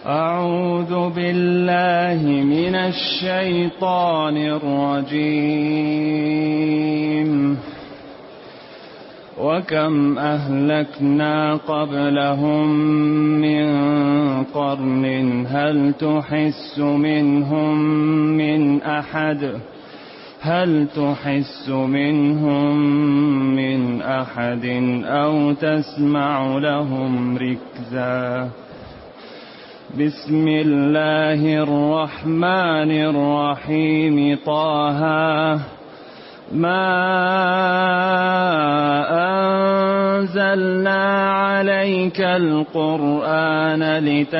أعوذ بالله من الشيطان الرجيم. وكم أهلكنا قبلهم من قرن هل تحس منهم من أحد أو تسمع لهم ركزا. بسم الله الرحمن الرحيم. طه ما أنزلنا عليك القرآن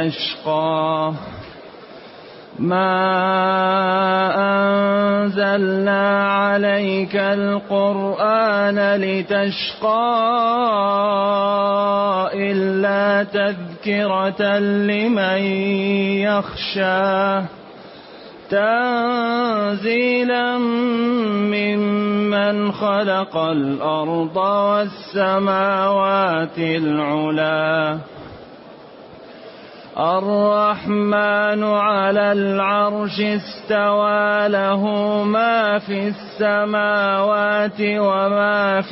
لتشقى إلا تذكرة لمن يخشى تنزيلا ممن خلق الأرض والسماوات العلى. الرحمن على العرش استوى له ما في السماوات وما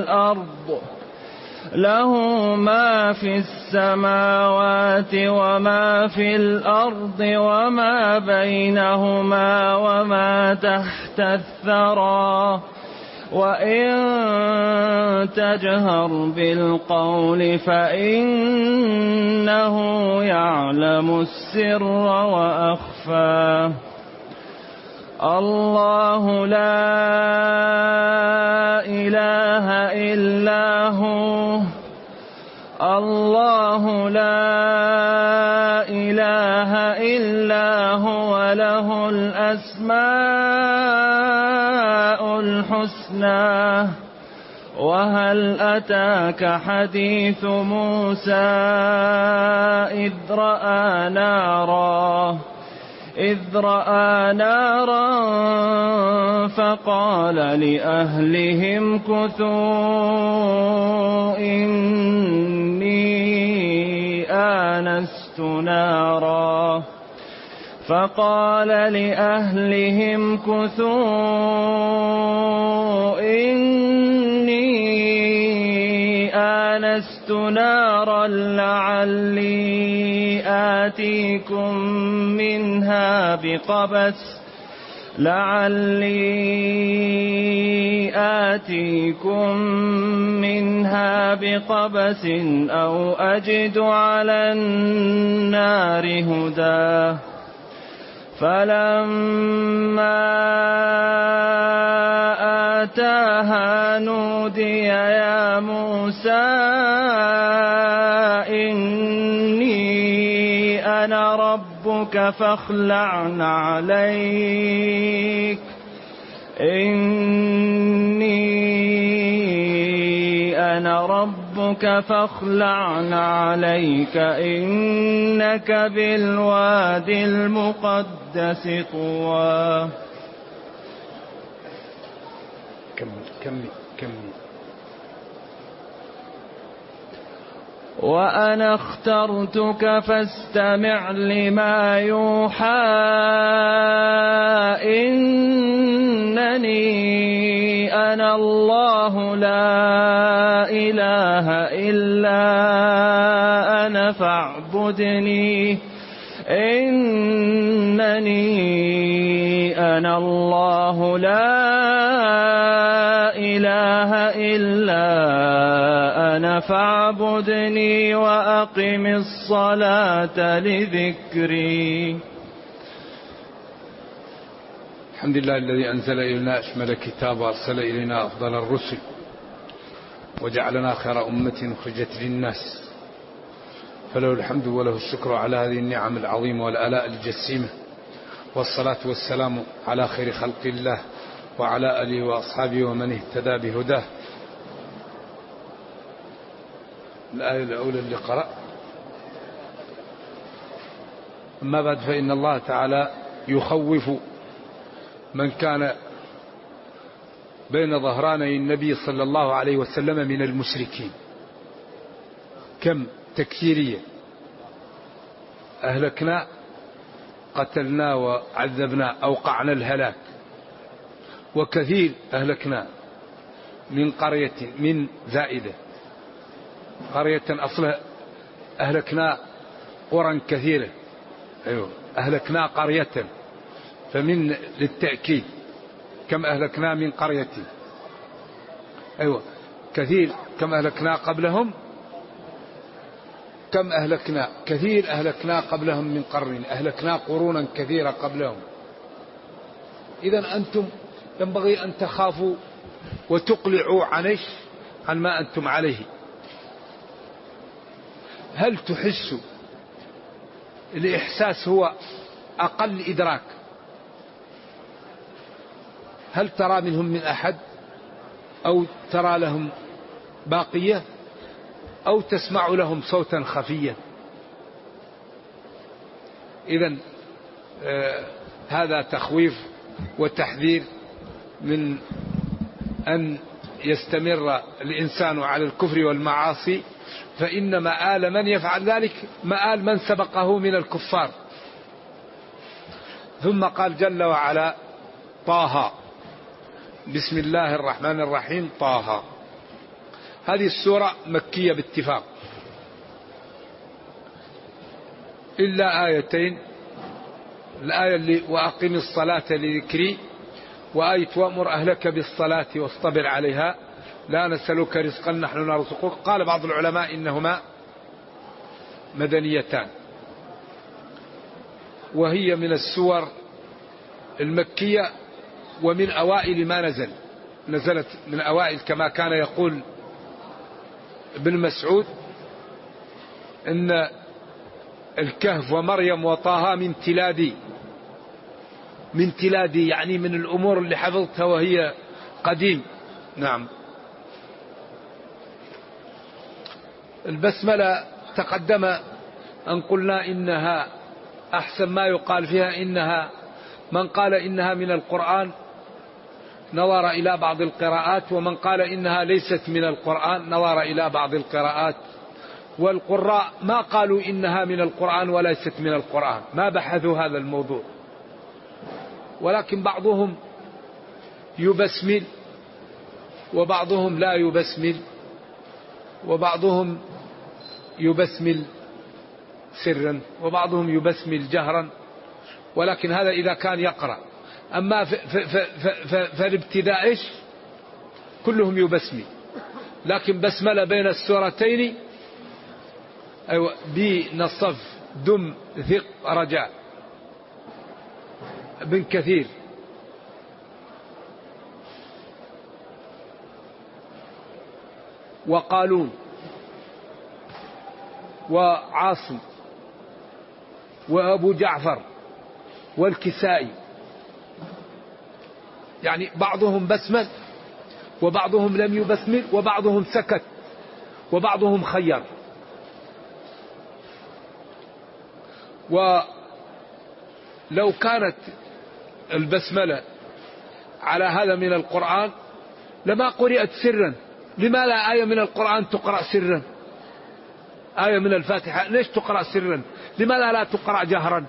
في الأرض وما بينهما وما تحت الثرى. وإن تجهر بالقول فإنه يعلم السر وأخفى. الله لا إله إلا هو له الأسماء الحسنى. وهل أتاك حديث موسى إذ رأى نارا فقال لأهلهم كثوا إني آنست نارا لعلي آتيكم منها بقبس أو أجد على النار هدى. فلما آتاها نودي يا موسى إني أنا ربك فاخلع عليك إنك بالوادي المقدس طوى. كمل. وأنا اخترتك فاستمع لما يوحى إنني أنا الله لا إله إلا أنا فاعبدني. وأقم الصلاة لذكري. الحمد لله الذي أنزل إلينا أشمل الكتاب وأرسل إلينا أفضل الرسل وجعلنا خير أمة أخرجت للناس، فله الحمد وله الشكر على هذه النعم العظيمة والآلاء الجسيمة، والصلاة والسلام على خير خلق الله وعلى آله وأصحابه ومن اهتدى بهداه. الآية الأولى اللي قرأ. أما بعد، فإن الله تعالى يخوف من كان بين ظهراني النبي صلى الله عليه وسلم من المشركين. كم تكثيرية. أهلكنا قتلنا وعذبنا أوقعنا الهلاك، وكثير أهلكنا من قرية من زائدة قرية أصلها أهلكنا قرى كثيرة. أيوة أهلكنا قرية، فمن للتأكيد كم أهلكنا من قرية. أيوة كثير كم أهلكنا قبلهم، كم أهلكنا كثير أهلكنا قبلهم من قرن، أهلكنا قرونا كثيرة قبلهم. إذن أنتم ينبغي أن تخافوا وتقلعوا عن ما أنتم عليه. هل تحسوا؟ الإحساس هو أقل إدراك. هل ترى منهم من أحد، أو ترى لهم باقية، أو تسمع لهم صوتا خفيا؟ إذن هذا تخويف وتحذير من أن يستمر الإنسان على الكفر والمعاصي، فإن مآل من يفعل ذلك مآل من سبقه من الكفار. ثم قال جل وعلا: طه. بسم الله الرحمن الرحيم. طه. هذه السورة مكية باتفاق إلا آيتين، الآية اللي وأقم الصلاة لذكري، وآية وأمر أهلك بالصلاة واصطبر عليها لا نسألك رزقا نحن نرزقك. قال بعض العلماء إنهما مدنيتان، وهي من السور المكية ومن أوائل ما نزلت من أوائل، كما كان يقول ابن مسعود إن الكهف ومريم وطه من تلادي، يعني من الأمور اللي حفظتها وهي قديم. نعم. البسملة تقدم أن قلنا إنها أحسن ما يقال فيها إنها، من قال إنها من القرآن نظر إلى بعض القراءات، ومن قال إنها ليست من القرآن نظر إلى بعض القراءات. والقراء ما قالوا إنها من القرآن وليست من القرآن، ما بحثوا هذا الموضوع، ولكن بعضهم يبسمل وبعضهم لا يبسمل، وبعضهم يبسمل سرا وبعضهم يبسمل جهرا، ولكن هذا إذا كان يقرأ. أما فالابتداء إيش؟ كلهم يبسمل، لكن بسملة بين السورتين أيوة بنصف دم ثق رجاء ابن كثير. وقالون وعاصم وأبو جعفر والكسائي، يعني بعضهم بسمل وبعضهم لم يبسمل وبعضهم سكت وبعضهم خير. ولو كانت البسملة على هذا من القرآن لما قرأت سرا. لماذا آية من القرآن تقرأ سرا؟ آية من الفاتحة ليش تقرأ سرا؟ لماذا لا تقرأ جهرا؟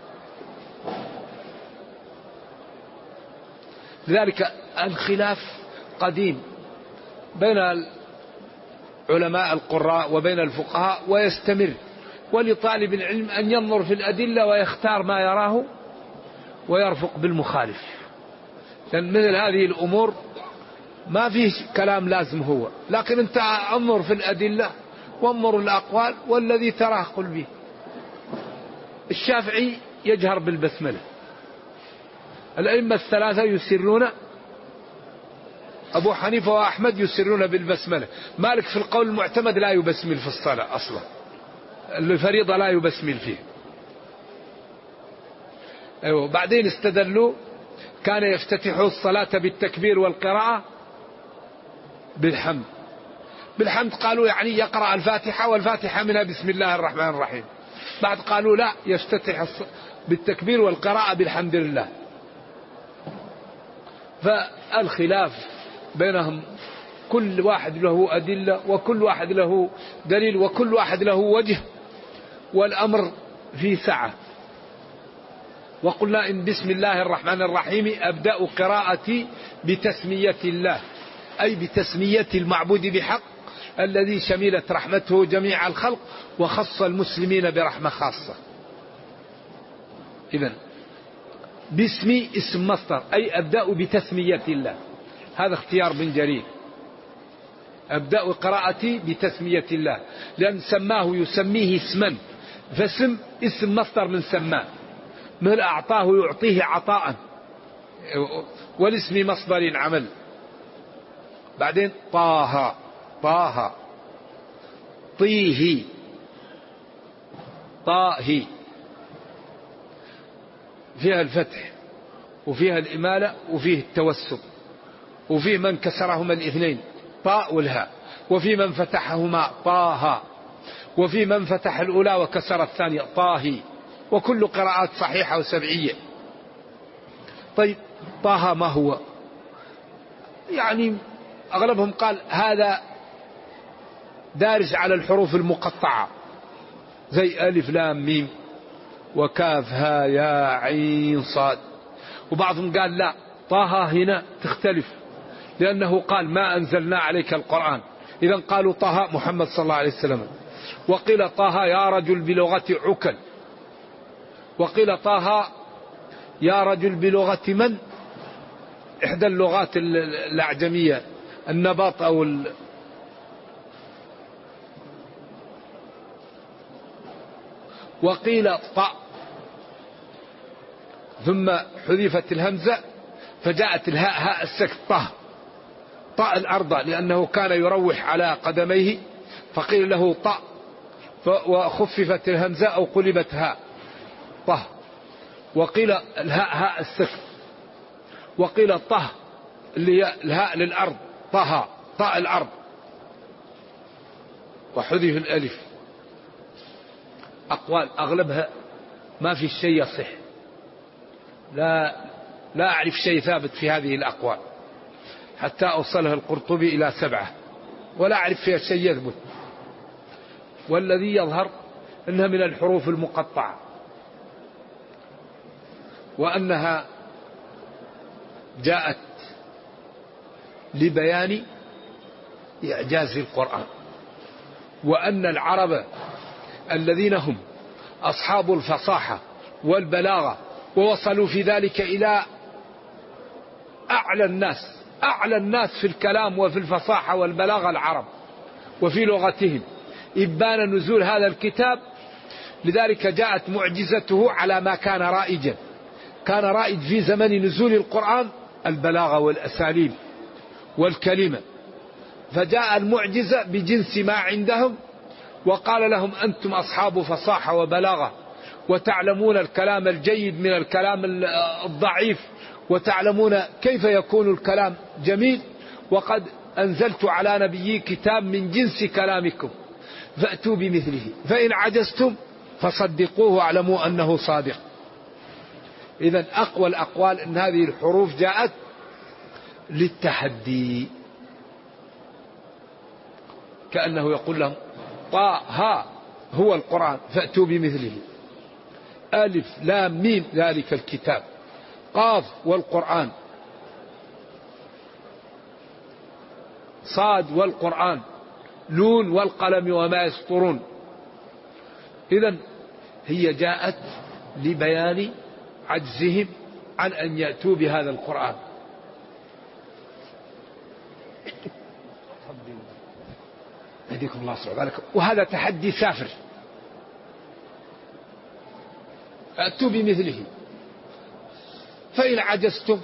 لذلك الخلاف قديم بين علماء القراء وبين الفقهاء ويستمر، ولطالب العلم أن ينظر في الأدلة ويختار ما يراه ويرفق بالمخالف، لأن مثل هذه الأمور ما فيه كلام لازم هو، لكن أنت انظر في الأدلة وانظر الأقوال والذي تراه قل به. الشافعي يجهر بالبسملة، الأئمة الثلاثة يسرون، أبو حنيفة وأحمد يسرون بالبسملة، مالك في القول المعتمد لا يبسمل في الصلاة أصلا، الفريضة لا يبسمل فيه. أيوة. بعدين استدلوا كان يفتتح الصلاة بالتكبير والقراءة بالحمد قالوا يعني يقرأ الفاتحة والفاتحة منها بسم الله الرحمن الرحيم. بعد قالوا لا، يفتتح بالتكبير والقراءة بالحمد لله. فالخلاف بينهم كل واحد له أدلة وكل واحد له دليل وكل واحد له وجه، والأمر في سعة. وقلنا إن بسم الله الرحمن الرحيم أبدأ قراءتي بتسمية الله، أي بتسمية المعبود بحق الذي شملت رحمته جميع الخلق وخص المسلمين برحمة خاصة. إذن باسمي اسم مصدر، أي أبدأ بتسمية الله، هذا اختيار بن جرير. أبدأ قراءتي بتسمية الله، لأن سماه يسميه اسما، فاسم اسم مصدر من سماه، من أعطاه يعطيه عطاء، والاسم مصدر عمل. بعدين طه، طه، طيه، طاهي، فيها الفتح وفيها الإمالة وفيه التوسط، وفيه من كسرهما الاثنين طاء والهاء، وفي من فتحهما طه، وفي من فتح الأولى وكسر الثانية طاهي، وكل قراءات صحيحة وسبعية. طيب طه ما هو؟ يعني أغلبهم قال هذا دارج على الحروف المقطعة زي ألف لام ميم وكاف ها يا عين صاد. وبعضهم قال لا، طه هنا تختلف، لأنه قال ما أنزلنا عليك القرآن، إذا قالوا طه محمد صلى الله عليه وسلم. وقيل طه يا رجل بلغة عكل، وقيل طه يا رجل بلغة من؟ إحدى اللغات الأعجمية، النباط أو وقيل طاء ثم حذفت الهمزة فجاءت الهاء هاء السكت طه، طاء الأرض، لأنه كان يروح على قدميه فقيل له طاء، وخففت الهمزة أو قلبت هاء طه. وقيل الهاء هاء السكت، وقيل طه اللي هي الهاء للأرض طه، طاء الأرض، وحذف الألف. أقوال أغلبها ما في شيء يصح، لا أعرف شيء ثابت في هذه الأقوال حتى أوصلها القرطبي إلى 7، ولا أعرف فيها شيء يثبت. والذي يظهر أنها من الحروف المقطعة، وأنها جاءت لبيان إعجاز القرآن، وأن العرب الذين هم أصحاب الفصاحة والبلاغة ووصلوا في ذلك إلى أعلى الناس في الكلام وفي الفصاحة والبلاغة العرب وفي لغتهم، إبان نزول هذا الكتاب. لذلك جاءت معجزته على ما كان رائجا. كان رائج في زمن نزول القرآن البلاغة والأساليب والكلمة، فجاء المعجزة بجنس ما عندهم، وقال لهم أنتم أصحاب فصاحة وبلاغة، وتعلمون الكلام الجيد من الكلام الضعيف، وتعلمون كيف يكون الكلام جميل، وقد أنزلت على نبيي كتاب من جنس كلامكم فأتوا بمثله، فإن عجزتم فصدقوه واعلموا أنه صادق. إذن أقوى الأقوال أن هذه الحروف جاءت للتحدي، كأنه يقول لهم طه هو القرآن فأتوا بمثله، ألف لام ميم ذلك الكتاب، قاف والقرآن، صاد والقرآن، نون والقلم وما يسطرون. إذن هي جاءت لبيان عجزهم عن أن يأتوا بهذا القرآن. يهديكم الله سبحانه، وهذا تحدي سافر، أتوا بمثله، فإن عجزتم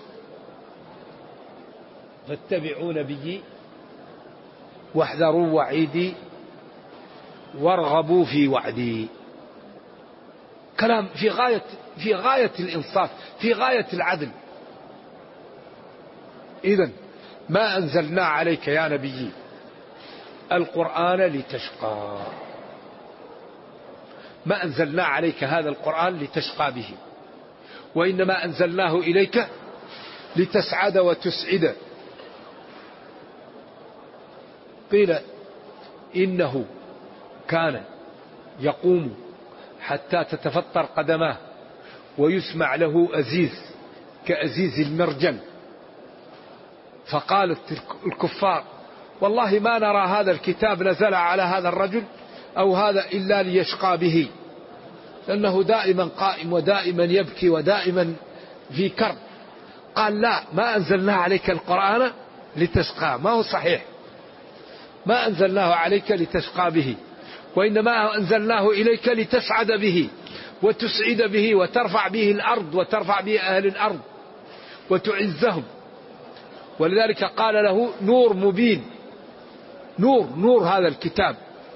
فاتبعوا نبيي واحذروا وعيدي وارغبوا في وعدي. كلام في غاية الإنصاف، في غاية العدل. إذن ما أنزلنا عليك يا نبي القرآن لتشقى، ما أنزلنا عليك هذا القرآن لتشقى به، وإنما أنزلناه إليك لتسعد وتسعد. قيل إنه كان يقوم حتى تتفطر قدماه ويسمع له أزيز كأزيز المرجل. فقالت الكفار والله ما نرى هذا الكتاب نزل على هذا الرجل أو هذا إلا ليشقى به، لأنه دائما قائم ودائما يبكي ودائما في كرب. قال لا، ما أنزلنا عليك القرآن لتشقى، ما هو صحيح، ما أنزلناه عليك لتشقى به، وإنما أنزلناه إليك لتسعد به وتسعد به وترفع به الأرض وترفع به أهل الأرض وتعزهم. ولذلك قال له نور مبين، نور هذا الكتاب.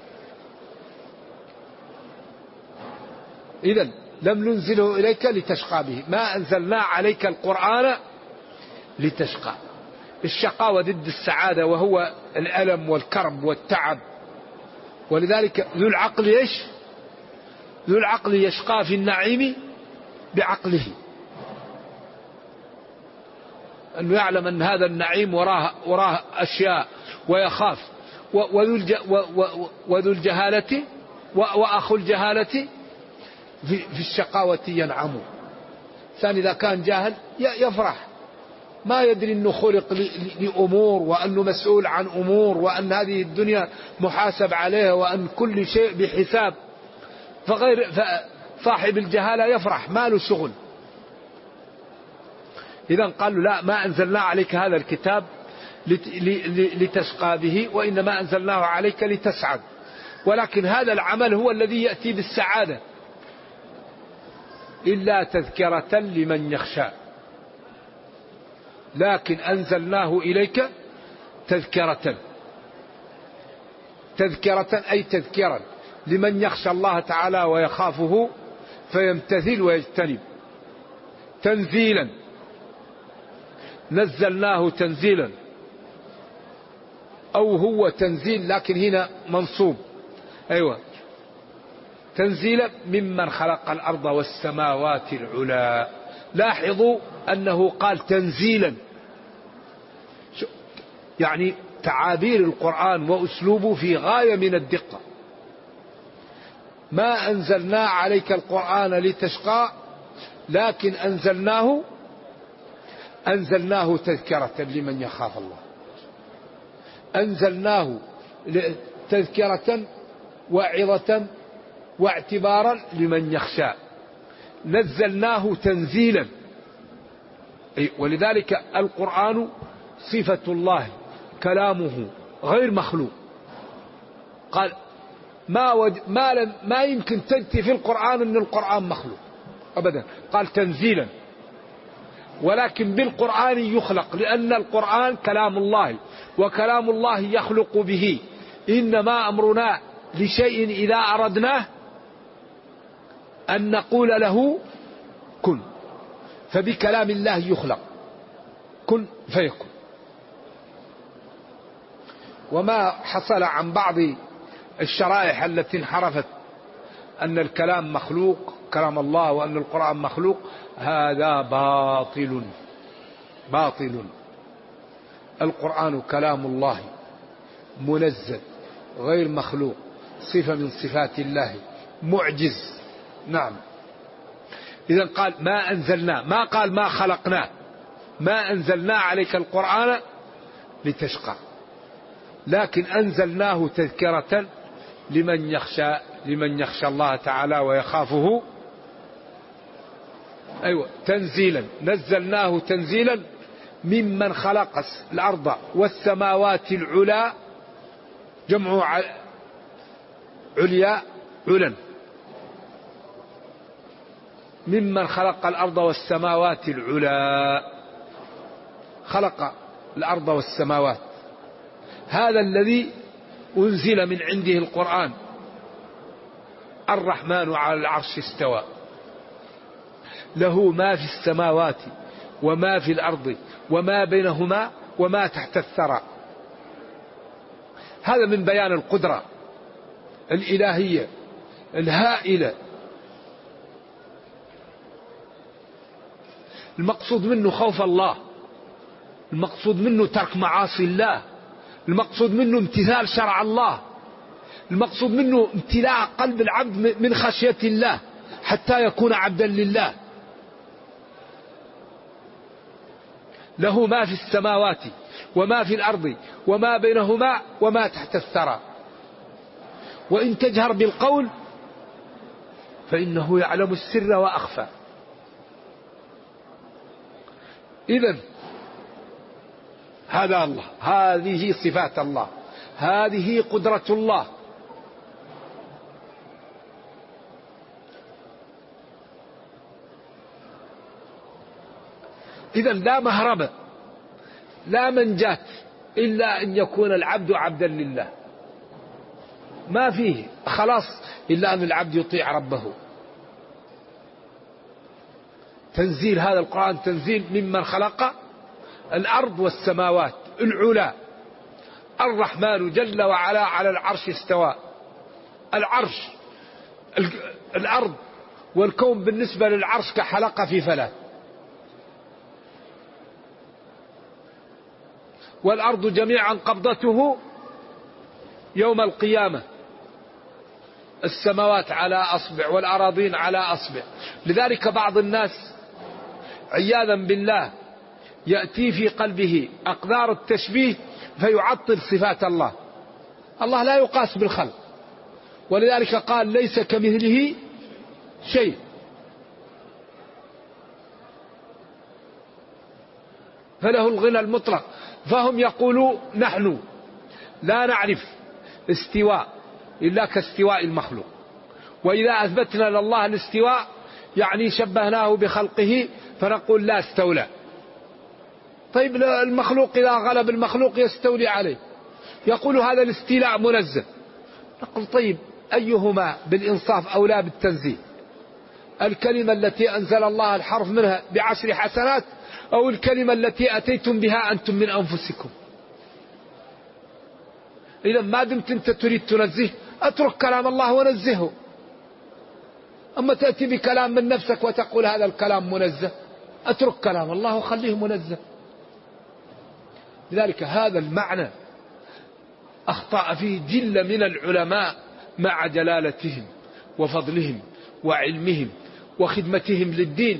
إذن لم ننزله إليك لتشقى به، ما أنزلنا عليك القرآن لتشقى. الشقاوة ضد السعادة، وهو الألم والكرب والتعب. ولذلك ذو العقل إيش؟ ذو العقل يشقى في النعيم بعقله، أنه يعلم أن هذا النعيم وراه أشياء ويخاف. وذو الجهالة وأخو الجهالة في الشقاوة ينعم. ثاني إذا كان جاهل يفرح، ما يدري أنه خلق لأمور، وأنه مسؤول عن أمور، وأن هذه الدنيا محاسب عليها، وأن كل شيء بحساب. صاحب الجهالة يفرح، ما له شغل. إذن قالوا لا، ما أنزلنا عليك هذا الكتاب لتشقى به، وإنما أنزلناه عليك لتسعد. ولكن هذا العمل هو الذي يأتي بالسعادة، إلا تذكرة لمن يخشى. لكن أنزلناه إليك تذكرة، أي تذكرا لمن يخشى الله تعالى ويخافه فيمتثل ويجتنب. تنزيلا، نزلناه تنزيلا، أو هو تنزيل لكن هنا منصوب. أيوة، تنزيلا ممن خلق الأرض والسماوات العلى. لاحظوا أنه قال تنزيلا، يعني تعابير القرآن وأسلوبه في غاية من الدقة. ما أنزلنا عليك القرآن لتشقى، لكن أنزلناه تذكرة لمن يخاف الله. أنزلناه تذكرة وعظة واعتبارا لمن يخشى. نزلناه تنزيلا. ولذلك القرآن صفة الله، كلامه غير مخلوق. قال ما يمكن تأتي في القرآن أن القرآن مخلوق أبدا. قال تنزيلا، ولكن بالقرآن يخلق، لأن القرآن كلام الله، وكلام الله يخلق به. إنما أمرنا لشيء إذا أردناه أن نقول له كن، فبكلام الله يخلق، كن فيكون. وما حصل عن بعض الشرائح التي انحرفت أن الكلام مخلوق، كلام الله، وأن القرآن مخلوق، هذا باطل. القرآن كلام الله منزل غير مخلوق، صفة من صفات الله، معجز. نعم. إذن قال ما أنزلنا، ما قال ما خلقنا، ما أنزلنا عليك القرآن لتشقى، لكن أنزلناه تذكرة لمن يخشى الله تعالى ويخافه. أيوة، تنزيلا، نزلناه تنزيلا ممن خلق الأرض والسماوات العلى، جمع عليا، علا، ممن خلق الأرض والسماوات العلى. خلق الأرض والسماوات، هذا الذي أنزل من عنده القرآن. الرحمن على العرش استوى، له ما في السماوات وما في الأرض وما بينهما وما تحت الثرى. هذا من بيان القدرة الإلهية الهائلة. المقصود منه خوف الله، المقصود منه ترك معاصي الله، المقصود منه امتثال شرع الله، المقصود منه امتلاء قلب العبد من خشية الله حتى يكون عبدا لله. له ما في السماوات وما في الأرض وما بينهما وما تحت الثرى، وإن تجهر بالقول فإنه يعلم السر وأخفى. إذن هذا الله، هذه صفات الله، هذه قدرة الله. إذن لا مهرب لا منجاة إلا أن يكون العبد عبدا لله، ما فيه خلاص إلا أن العبد يطيع ربه. تنزيل هذا القرآن تنزيل ممن خلق الأرض والسماوات العلا. الرحمن جل وعلا على العرش استوى. العرش الأرض والكون بالنسبة للعرش كحلقة في فلاة، والأرض جميعا قبضته يوم القيامة، السماوات على أصبع والأراضين على أصبع. لذلك بعض الناس عياذا بالله يأتي في قلبه أقدار التشبيه فيعطل صفات الله. الله لا يقاس بالخلق، ولذلك قال ليس كمثله شيء. فله الغنى المطلق. فهم يقولوا نحن لا نعرف استواء إلا كاستواء المخلوق، وإذا أثبتنا لله الاستواء يعني شبهناه بخلقه فنقول لا استولى. طيب المخلوق إذا غلب المخلوق يستولي عليه، يقول هذا الاستيلاء منزه. نقول طيب أيهما بالإنصاف أولى بالتنزيه؟ الكلمة التي أنزل الله الحرف منها ب10 حسنات أو الكلمة التي أتيتم بها أنتم من أنفسكم؟ إذا ما دمت أنت تريد تنزه أترك كلام الله ونزهه. أما تأتي بكلام من نفسك وتقول هذا الكلام منزه، أترك كلام الله وخليه منزه. لذلك هذا المعنى أخطأ فيه جل من العلماء مع جلالتهم وفضلهم وعلمهم وخدمتهم للدين،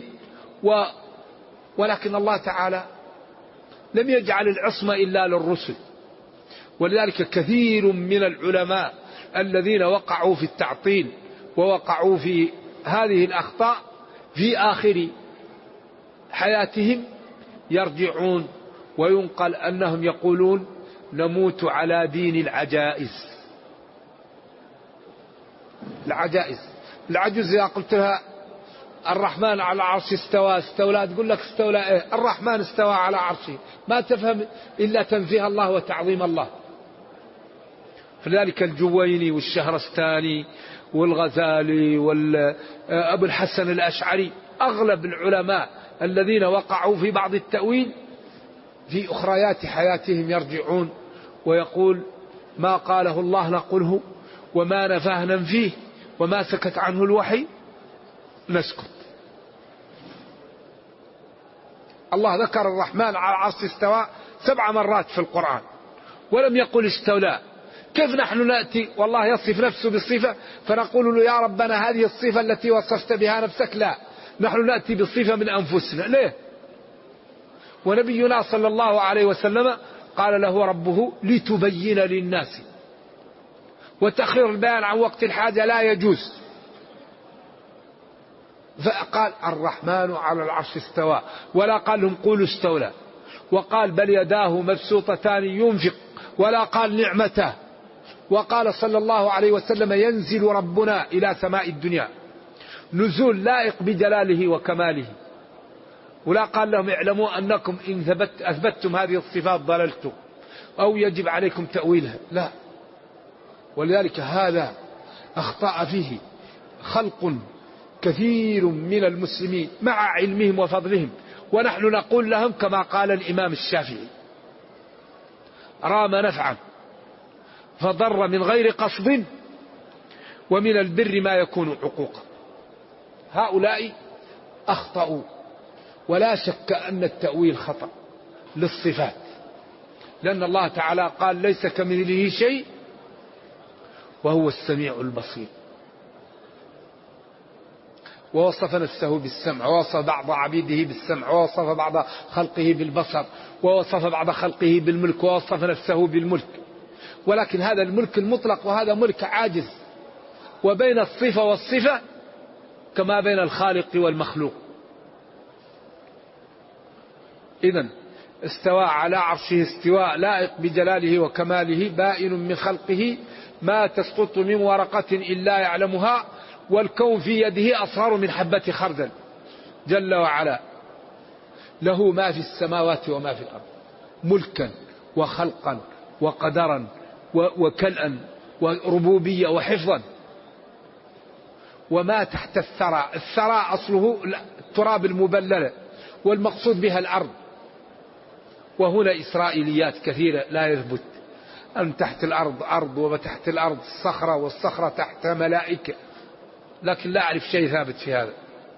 ولكن الله تعالى لم يجعل العصمة إلا للرسل. ولذلك كثير من العلماء الذين وقعوا في التعطيل ووقعوا في هذه الأخطاء في آخر حياتهم يرجعون وينقل أنهم يقولون نموت على دين العجائز. العجوز إذا قلت لها الرحمن على العرش استولى تقول لك استولى إيه؟ الرحمن استوى على عرشه، ما تفهم إلا تنزيه الله وتعظيم الله. فلذلك الجويني والشهرستاني والغزالي وأبو الحسن الأشعري أغلب العلماء الذين وقعوا في بعض التأويل في أخريات حياتهم يرجعون ويقول ما قاله الله نقوله وما نفاه ننفيه وما سكت عنه الوحي نسكت. الله ذكر الرحمن على العرش استوى 7 مرات في القرآن ولم يقل استولى. كيف نحن نأتي والله يصف نفسه بالصفة فنقول له يا ربنا هذه الصفة التي وصفت بها نفسك؟ لا، نحن نأتي بالصفة من أنفسنا. ليه؟ ونبينا صلى الله عليه وسلم قال له ربه لتبين للناس، وتأخير البيان عن وقت الحاجة لا يجوز. فقال الرحمن على العرش استوى، ولا قال لهم قولوا استولى. وقال بل يداه مبسوطتان ينفق، ولا قال نعمته. وقال صلى الله عليه وسلم ينزل ربنا إلى سماء الدنيا نزول لائق بجلاله وكماله. ولا قال لهم اعلموا أنكم إن أثبتتم هذه الصفات ضللتم أو يجب عليكم تأويلها، لا. ولذلك هذا أخطأ فيه خلق كثير من المسلمين مع علمهم وفضلهم. ونحن نقول لهم كما قال الإمام الشافعي رام نفعا فضر من غير قصد ومن البر ما يكون عقوقا. هؤلاء أخطأوا، ولا شك أن التأويل خطأ للصفات، لأن الله تعالى قال ليس كمثله شيء وهو السميع البصير. ووصف نفسه بالسمع، ووصف بعض عبيده بالسمع، ووصف بعض خلقه بالبصر، ووصف بعض خلقه بالملك، ووصف نفسه بالملك. ولكن هذا الملك المطلق وهذا ملك عاجز، وبين الصفة والصفة كما بين الخالق والمخلوق. إذن استوى على عرشه استواء لائق بجلاله وكماله، بائن من خلقه ما تسقط من ورقة إلا يعلمها، والكون في يده أصغر من حبة خردل، جل وعلا. له ما في السماوات وما في الأرض، ملكا وخلقا وقدرا وكلأا وربوبية وحفظا. وما تحت الثرى، الثرى أصله التراب المبلل، والمقصود بها الأرض. وهنا إسرائيليات كثيرة لا يثبت أن تحت الأرض أرض، وتحت الأرض صخرة، والصخرة تحت ملائكة، لكن لا أعرف شيء ثابت في هذا.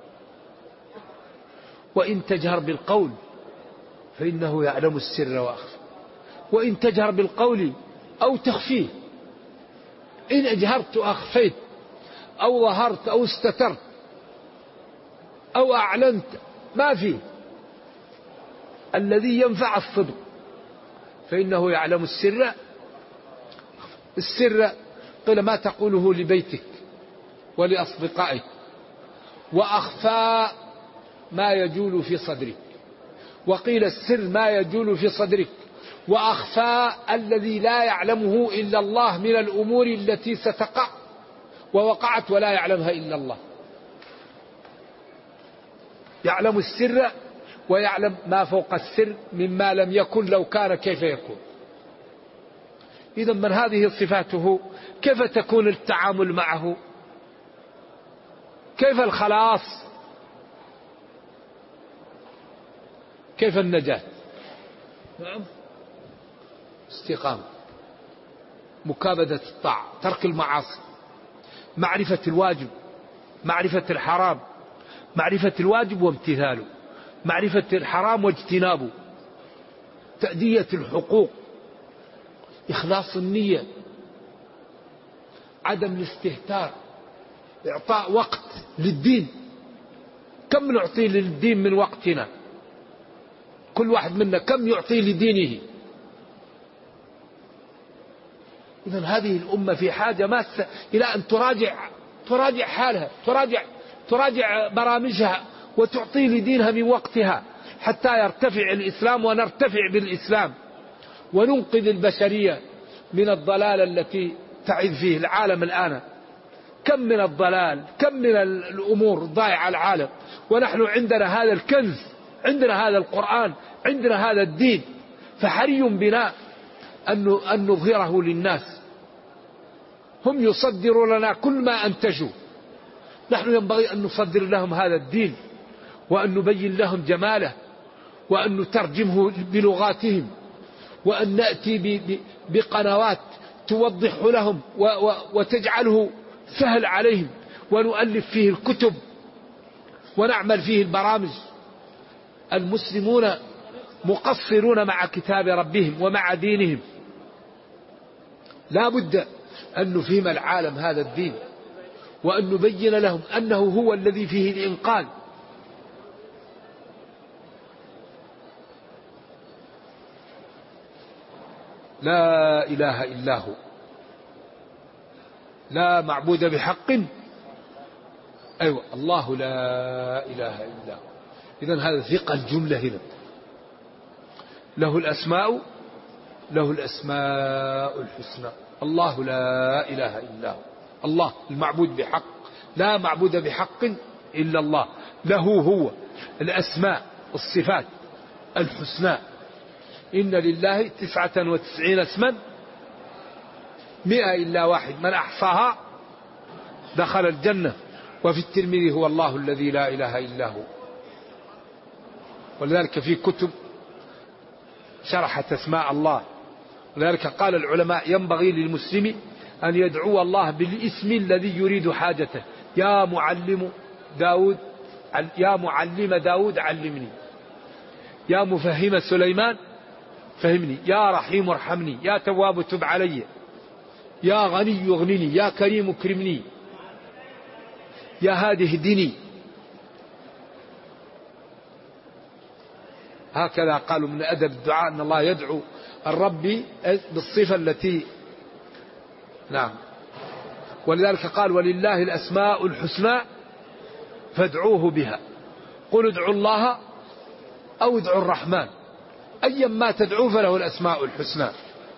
وإن تجهر بالقول فإنه يعلم السر وأخفى، وإن تجهر بالقول أو تخفيه، إن أجهرت أخفيت أو ظهرت أو استترت أو أعلنت، ما فيه. الذي ينفع الصدق، فإنه يعلم السر. السر قيل ما تقوله لبيتك ولأصدقائك، وأخفى ما يجول في صدرك. وقيل السر ما يجول في صدرك، وأخفى الذي لا يعلمه إلا الله من الأمور التي ستقع ووقعت ولا يعلمها إلا الله. يعلم السر ويعلم ما فوق السر مما لم يكن لو كان كيف يكون. إذا من هذه صفاته كيف تكون التعامل معه؟ كيف الخلاص؟ كيف النجاة؟ نعم، استقامة، مكابدة الطاعة، ترك المعاصي، معرفة الواجب، معرفة الحرام، معرفة الواجب وامتثاله، معرفة الحرام واجتنابه، تأدية الحقوق، إخلاص النية، عدم الاستهتار، إعطاء وقت للدين. كم نعطي للدين من وقتنا؟ كل واحد منا كم يعطي لدينه؟ إذن هذه الأمة في حاجة ماسة إلى أن تراجع حالها، تراجع برامجها، وتعطي لدينها من وقتها، حتى يرتفع الإسلام ونرتفع بالإسلام، وننقذ البشرية من الضلال التي تعذ فيه العالم الآن. كم من الضلال، كم من الأمور ضائعة العالم، ونحن عندنا هذا الكنز، عندنا هذا القرآن، عندنا هذا الدين، فحري بنا أن نظهره للناس. هم يصدروا لنا كل ما أنتجوا، نحن ينبغي أن نصدر لهم هذا الدين، وأن نبين لهم جماله، وأن نترجمه بلغاتهم، وأن نأتي بقنوات توضح لهم وتجعله سهل عليهم، ونؤلف فيه الكتب ونعمل فيه البرامج. المسلمون مقصرون مع كتاب ربهم ومع دينهم. لا بد أن نفهم العالم هذا الدين، وأن نبين لهم أنه هو الذي فيه الإنقاذ. لا إله إلا هو، لا معبود بحق، أيوة الله لا إله إلا هو. إذن هذا ثقة الجملة هنا. له الأسماء الحسنى، الله لا إله إلا هو، الله المعبود بحق، لا معبود بحق إلا الله، له هو الأسماء الصفات الحسنى. إن لله 99 اسما 100 إلا واحد، من أحصاها دخل الجنة. وفي الترمذي هو الله الذي لا إله إلا هو. ولذلك في كتب شرحت اسماء الله، ولذلك قال العلماء ينبغي للمسلم أن يدعو الله بالاسم الذي يريد حاجته. يا معلم داود علمني، يا مفهم سليمان فهمني، يا رحيم ارحمني، يا تواب تب علي، يا غني اغنني، يا كريم اكرمني، يا هادي اهدني، هكذا قالوا من أدب الدعاء أن الله يدعو الرب بالصفة التي نعم. ولذلك قال ولله الأسماء الحسنى فادعوه بها. قل ادعوا الله أو ادعوا الرحمن أيا ما تدعوه فله الأسماء الحسنى.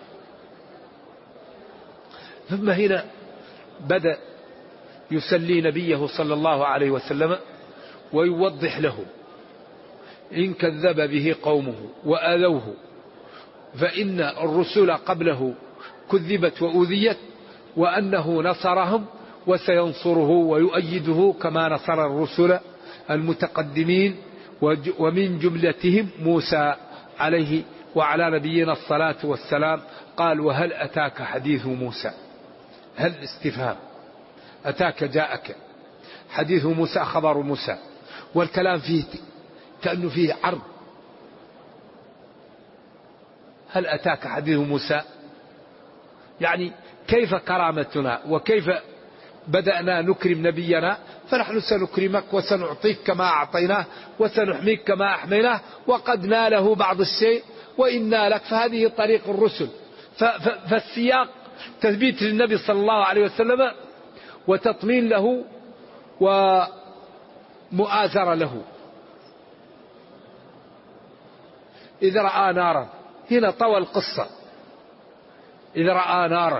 ثم هنا بدأ يسلي نبيه صلى الله عليه وسلم ويوضح له إن كذب به قومه وآذوه فإن الرسل قبله كذبت وأوذيت وأنه نصرهم وسينصره ويؤيده كما نصر الرسل المتقدمين ومن جملتهم موسى عليه وعلى نبينا الصلاة والسلام. قال وهل أتاك حديث موسى؟ هل استفهام، أتاك جاءك، حديث موسى خبر موسى، والكلام فيه كأنه فيه عرض. هل أتاك حديث موسى يعني كيف كرامتنا وكيف بدأنا نكرم نبينا، فنحن سنكرمك وسنعطيك كما أعطيناه وسنحميك كما أحميناه وقد ناله بعض الشيء وإنا لك. فهذه طريق الرسل. فالسياق تثبيت للنبي صلى الله عليه وسلم وتطمين له ومؤازرة له. إذا رأى نارا، هنا طوى القصة، إذا رأى نارا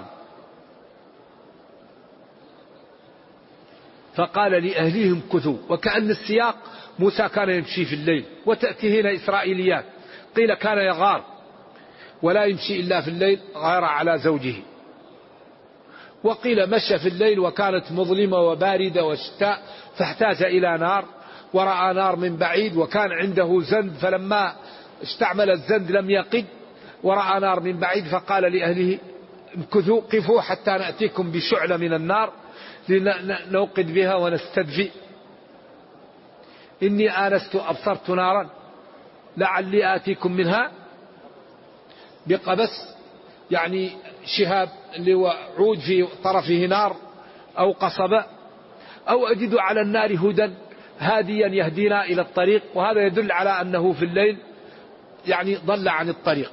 فقال لأهلهم كثوا. وكأن السياق موسى كان يمشي في الليل، وتأتي هنا إسرائيليات، قيل كان يغار ولا يمشي إلا في الليل غار على زوجه، وقيل مشى في الليل وكانت مظلمة وباردة وشتاء فاحتاج إلى نار ورأى نار من بعيد وكان عنده زند فلما استعمل الزند لم يقد ورأى نار من بعيد فقال لأهله امكثوا قفوا حتى نأتيكم بشعلة من النار لنوقد بها ونستدفئ. إني آنست أبصرت نارا لعلي آتيكم منها بقبس، يعني شهاب اللي هو عود في طرفه نار أو قصبة، أو أجد على النار هدى هاديا يهدينا إلى الطريق. وهذا يدل على أنه في الليل يعني ضل عن الطريق.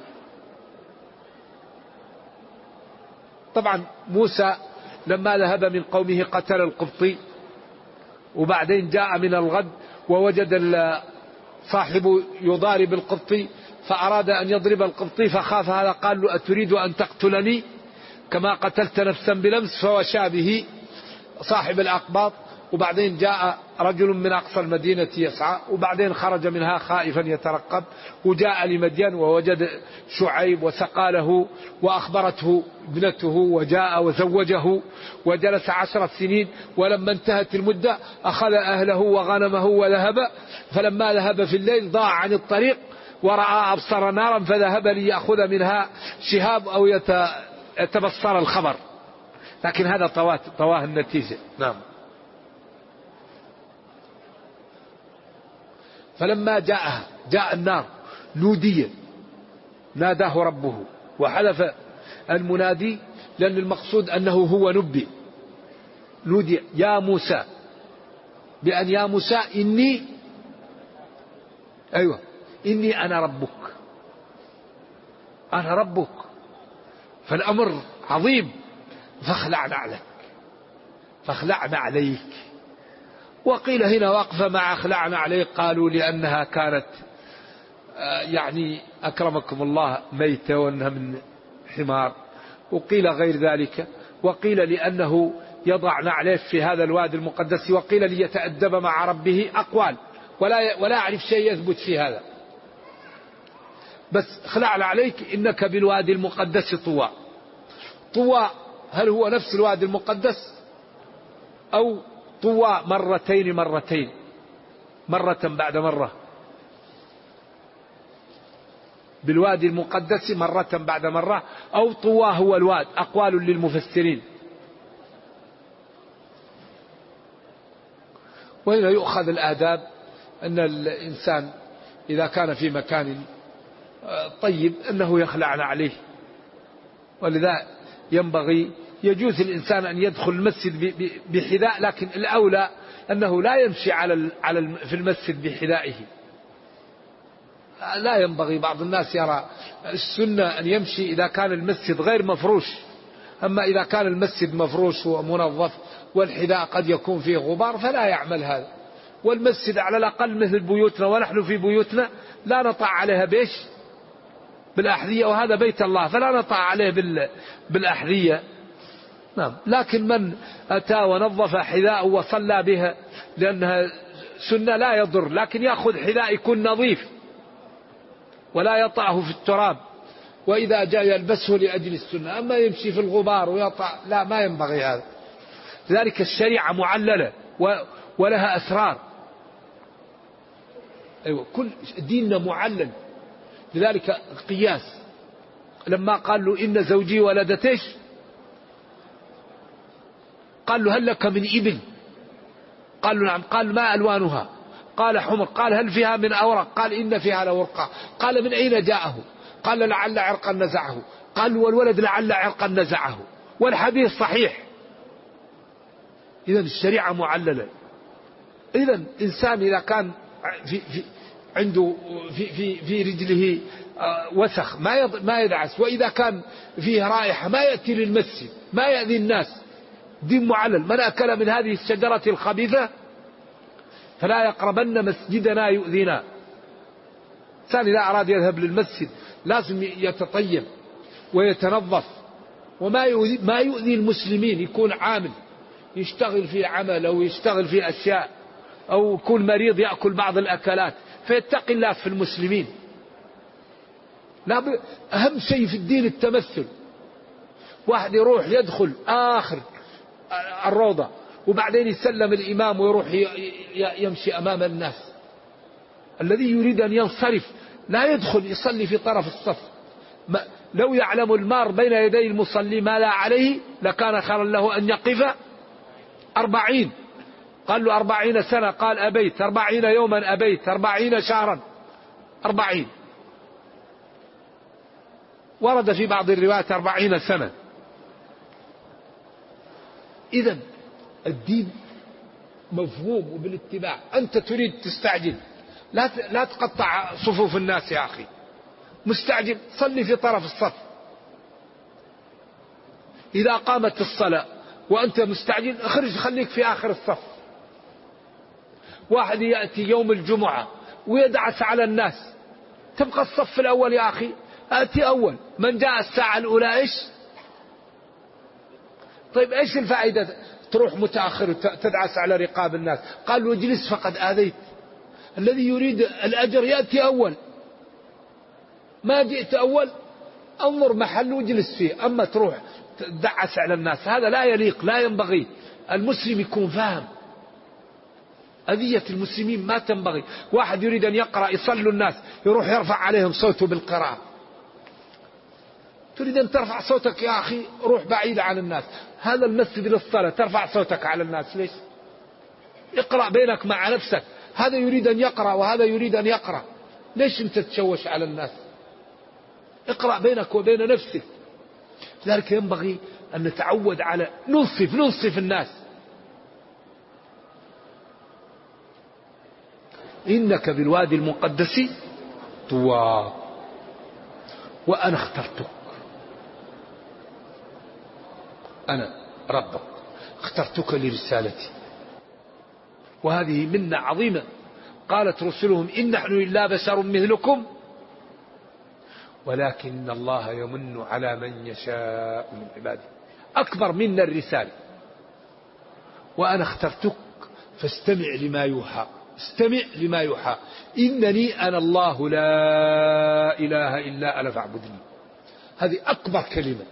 طبعا موسى لما ذهب من قومه قتل القبطي، وبعدين جاء من الغد ووجد صاحبه يضارب القبطي فأراد أن يضرب القبطي فخاف هذا، قال له أتريد أن تقتلني كما قتلت نفسا بلمس؟ فوشى به صاحب الأقباط. وبعدين جاء رجل من أقصى المدينة يسعى، وبعدين خرج منها خائفا يترقب، وجاء لمدين ووجد شعيب وسقى له وأخبرته ابنته وجاء وزوجه وجلس 10 سنين. ولما انتهت المدة أخذ أهله وغنمه وذهب. فلما ذهب في الليل ضاع عن الطريق ورأى أبصر نارا فذهب ليأخذ منها شهاب أو يتبصر الخبر، لكن هذا طواه النتيجة. نعم. فلما جاء النار نودي، ناداه ربه وحذف المنادي لأن المقصود أنه هو نبي. نودي يا موسى، بأن يا موسى إني أنا ربك، أنا ربك. فالأمر عظيم. فاخلعنا عليك. وقيل هنا وقفة مع اخلعنا عليك، قالوا لأنها كانت يعني أكرمكم الله ميتة وأنها من حمار، وقيل غير ذلك، وقيل لأنه يضعنا عليه في هذا الوادي المقدس، وقيل ليتأدب مع ربه. أقوال ولا أعرف شيء يثبت في هذا، بس اخلعنا عليك إنك بالوادي المقدس طوى. طوى هل هو نفس الوادي المقدس أو طوى مرتين مرة بعد مرة؟ بالوادي المقدس مرة بعد مرة أو طوى هو الواد؟ أقوال للمفسرين. وهنا يؤخذ الآداب أن الإنسان إذا كان في مكان طيب أنه يخلعنا عليه. ولذا يجوز الإنسان أن يدخل المسجد بحذاء، لكن الأولى أنه لا يمشي في المسجد بحذائه. لا ينبغي. بعض الناس يرى السنة أن يمشي إذا كان المسجد غير مفروش، أما إذا كان المسجد مفروش ومنظف والحذاء قد يكون فيه غبار فلا يعمل هذا. والمسجد على الأقل مثل بيوتنا، ونحن في بيوتنا لا نطع عليها بيش بالأحذية، وهذا بيت الله فلا نطع عليه بالأحذية. نعم. لكن من أتى ونظف حذاءه وصلى بها لأنها سنة لا يضر، لكن يأخذ حذاء يكون نظيف ولا يطعه في التراب، وإذا جاء يلبسه لأجل السنة. أما يمشي في الغبار ويطع، لا، ما ينبغي هذا. لذلك الشريعة معللة ولها أسرار. أيوة، كل ديننا معلل. لذلك القياس لما قال له إن زوجي ولدت إيش؟ قال له هل لك من إبل؟ قال له نعم. قال ما ألوانها؟ قال حمر. قال هل فيها من أورق؟ قال إن فيها لورقا. قال من أين جاءه؟ قال لعل عرقا نزعه. قال والولد لعل عرقا نزعه، والحديث صحيح. إذن الشريعة معللة. إذن إنسان إذا كان عنده في رجله وسخ ما يدعس، وإذا كان فيه رائحة ما يأتي للمسجد، ما يأذي الناس. دين معلل. من أكل من هذه الشجرة الخبيثة فلا يقربن مسجدنا يؤذينا. إنسان إذا أراد يذهب للمسجد لازم يتطيب ويتنظف، وما يؤذي المسلمين. يكون عامل يشتغل في عمل أو يشتغل في أشياء، أو يكون مريض يأكل بعض الأكلات، فيتقي الله في المسلمين. أهم شيء في الدين التمثل. واحد يروح يدخل آخر الروضة وبعدين يسلم الإمام ويروح يمشي أمام الناس. الذي يريد أن ينصرف لا يدخل يصلي في طرف الصف. لو يعلم المار بين يدي المصلي ما لا عليه لكان خيرا له أن يقف 40. قال له 40 سنة، قال أبيت. 40 يوما أبيت. 40 شهرا 40. ورد في بعض الروايات 40 سنة. إذن الدين مفهوم وبالاتباع. أنت تريد تستعجل، لا تقطع صفوف الناس يا أخي. مستعجل صلي في طرف الصف. إذا قامت الصلاة وأنت مستعجل اخرج، خليك في آخر الصف. واحد يأتي يوم الجمعة ويدعس على الناس، تبقى الصف الأول يا أخي. أتي أول. من جاء الساعة الأولى إيش؟ طيب إيش الفائدة تروح متأخر وتدعس على رقاب الناس؟ قال اجلس فقد آذيت. الذي يريد الأجر يأتي أول. ما جئت أول انظر محل واجلس فيه. أما تروح تدعس على الناس هذا لا يليق، لا ينبغي. المسلم يكون فاهم. أذية المسلمين ما تنبغي. واحد يريد أن يقرأ يصلوا الناس يروح يرفع عليهم صوته بالقراءة. تريد أن ترفع صوتك يا أخي روح بعيد عن الناس. هذا المسجد للصلاة، ترفع صوتك على الناس ليش؟ اقرأ بينك مع نفسك. هذا يريد أن يقرأ وهذا يريد أن يقرأ، ليش أنت تشوش على الناس؟ اقرأ بينك وبين نفسك. لذلك ينبغي أن نتعود على ننصف الناس. إنك بالوادي المقدس طوى وأنا اخترتك. أنا ربك اخترتك لرسالتي. وهذه منة عظيمة. قالت رسلهم إن نحن إلا بشر مثلكم ولكن الله يمن على من يشاء من عباده. أكبر منا الرسالة. وأنا اخترتك فاستمع لما يوحى. استمع لما يوحى. إنني أنا الله لا إله إلا أنا فاعبدني. هذه أكبر كلمة.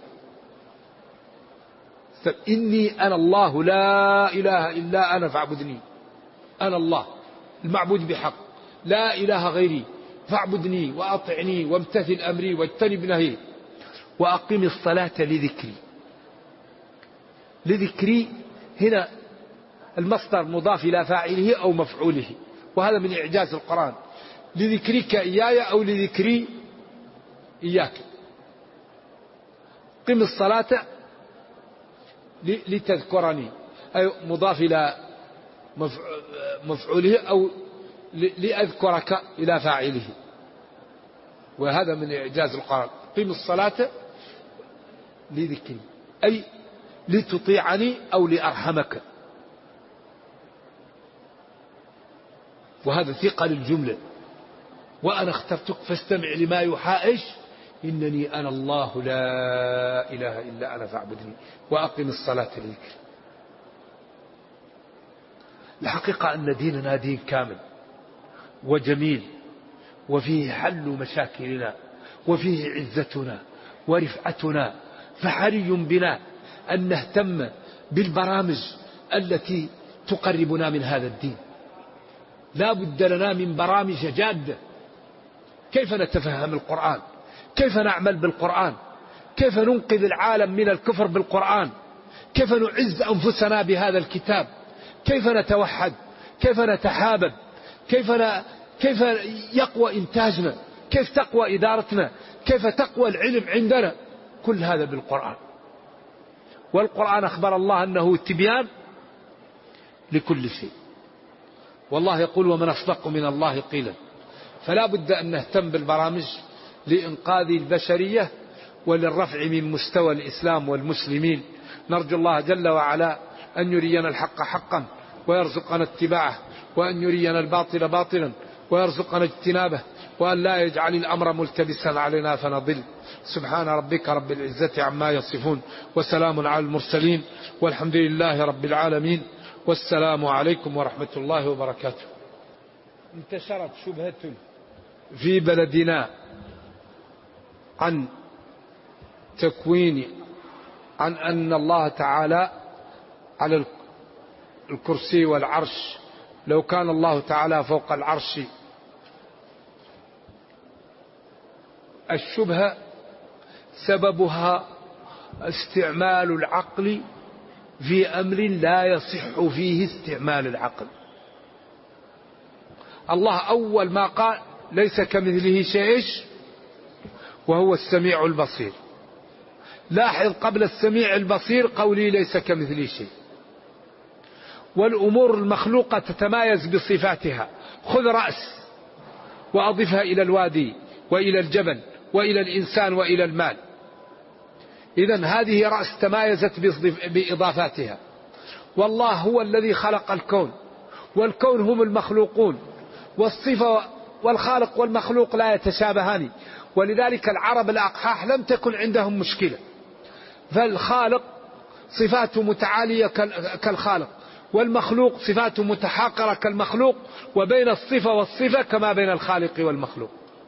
إني أنا الله لا إله إلا أنا فاعبدني. أنا الله المعبود بحق، لا إله غيري، فاعبدني وأطعني وامتثل أمري واجتنب نهي وأقم الصلاة لذكري. لذكري هنا المصدر مضاف إلى فاعله أو مفعوله، وهذا من إعجاز القرآن. لذكرك إياي أو لذكري إياك. قم الصلاة لتذكرني، أي مضاف إلى مفعوله أو لأذكرك إلى فاعله. وهذا من إعجاز القرآن. قم الصلاة لذكري، أي لتطيعني أو لأرحمك. وهذا ثقة للجملة. وأنا اخترتك فاستمع لما يوحى إنني أنا الله لا إله إلا أنا فاعبدني وأقم الصلاة لذكري. الحقيقة أن ديننا دين كامل وجميل، وفيه حل مشاكلنا، وفيه عزتنا ورفعتنا، فحري بنا أن نهتم بالبرامج التي تقربنا من هذا الدين. لا بد لنا من برامج جادة. كيف نتفهم القرآن؟ كيف نعمل بالقرآن؟ كيف ننقذ العالم من الكفر بالقرآن؟ كيف نعز أنفسنا بهذا الكتاب؟ كيف نتوحد؟ كيف نتحابب؟ كيف يقوى إنتاجنا؟ كيف تقوى إدارتنا؟ كيف تقوى العلم عندنا؟ كل هذا بالقرآن. والقرآن أخبر الله أنه تبيان لكل شيء. والله يقول ومن أصدق من الله قيلا. فلا بد أن نهتم بالبرامج لإنقاذ البشرية وللرفع من مستوى الإسلام والمسلمين. نرجو الله جل وعلا أن يرينا الحق حقا ويرزقنا اتباعه، وأن يرينا الباطل باطلا ويرزقنا اجتنابه، وأن لا يجعل الأمر ملتبسا علينا فنضل. سبحان ربك رب العزة عما يصفون، وسلام على المرسلين، والحمد لله رب العالمين، والسلام عليكم ورحمة الله وبركاته. انتشرت شبهة في بلدنا عن أن الله تعالى على الكرسي والعرش. لو كان الله تعالى فوق العرش. الشبهة سببها استعمال العقل في أمر لا يصح فيه استعمال العقل. الله أول ما قال ليس كمثله شيء وهو السميع البصير. لاحظ قبل السميع البصير قولي ليس كمثله شيء. والأمور المخلوقة تتمايز بصفاتها. خذ رأس وأضفها إلى الوادي وإلى الجبل وإلى الإنسان وإلى المال. إذن هذه رأس تمايزت بإضافاتها. والله هو الذي خلق الكون، والكون هم المخلوقون، والصفة والخالق والمخلوق لا يتشابهان. ولذلك العرب الأقحاح لم تكن عندهم مشكلة. فالخالق صفاته متعالية كالخالق، والمخلوق صفاته متحاقرة كالمخلوق، وبين الصفة والصفة كما بين الخالق والمخلوق.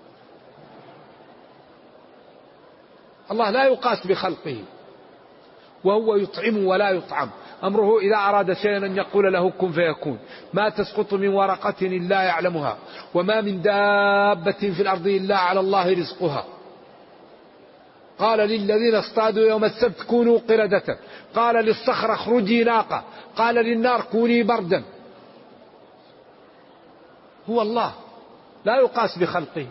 الله لا يقاس بخلقه، وهو يطعم ولا يطعم. أمره إذا أراد شيئا أن يقول له كن فيكون. ما تسقط من ورقة إلا يعلمها، وما من دابة في الأرض إلا على الله رزقها. قال للذين اصطادوا يوم السبت كونوا قردة، قال للصخرة اخرجي ناقة، قال للنار كوني بردا. هو الله لا يقاس بخلقه.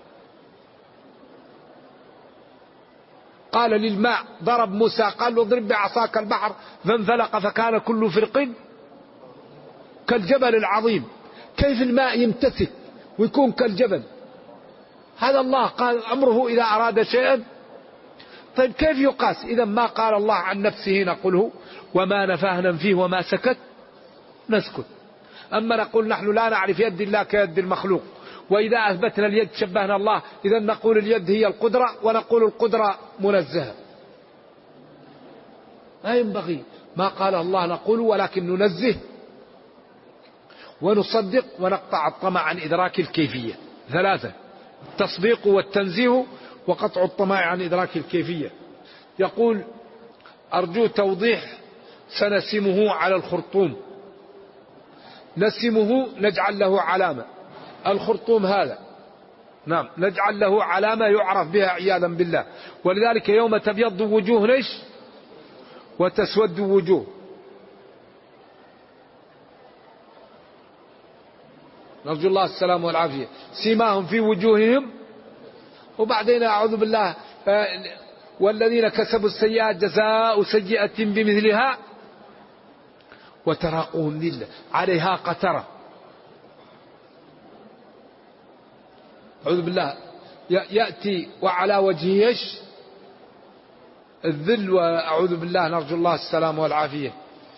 قال للماء ضرب موسى قال له اضرب بعصاك البحر فانفلق فكان كل فرق كالجبل العظيم. كيف الماء يمتسك ويكون كالجبل؟ هذا الله قال أمره إذا أراد شيئا. طيب كيف يقاس؟ إذا ما قال الله عن نفسه نقوله وما نفاه ننفيه وما سكت نسكت. أما نقول نحن لا نعرف يد الله كيد المخلوق، وإذا أثبتنا اليد شبهنا الله، إذا نقول اليد هي القدرة ونقول القدرة منزهة. لا ينبغي. ما قال الله نقول، ولكن ننزه ونصدق ونقطع الطمع عن إدراك الكيفية. ثلاثة: التصديق والتنزيه وقطع الطمع عن إدراك الكيفية. يقول أرجو توضيح. سنسمه على الخرطوم. نسمه نجعل له علامة. الخرطوم هذا نعم نجعل له علامة يعرف بها عياذا بالله. ولذلك يوم تبيض وجوه ليش وتسود وجوه. نرجو الله السلام والعافية. سيماهم في وجوههم، وبعدين أعوذ بالله والذين كسبوا السيئات جزاء سيئة بمثلها وتراقهم ذلة عليها قترة. أعوذ بالله. يأتي وعلى وجهه إيش؟ الذل، وأعوذ بالله نرجو الله السلام والعافية.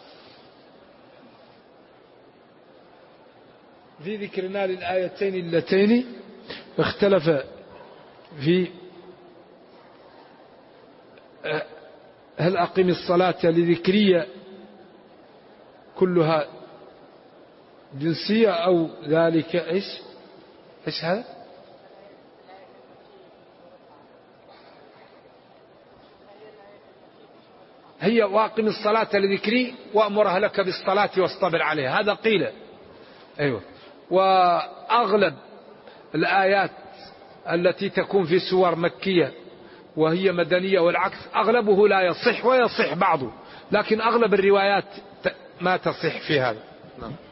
في ذكرنا للآيتين اللتين اختلف في هل أقم الصلاة لذكرية كلها جنسية أو ذلك إيش هذا؟ هي واقم الصلاة لذكري وأمر أهلك بالصلاة واصطبر عليها، هذا قيل. أيوة. وأغلب الآيات التي تكون في سور مكية وهي مدنية والعكس أغلبه لا يصح ويصح بعضه، لكن أغلب الروايات ما تصح في هذا. نعم.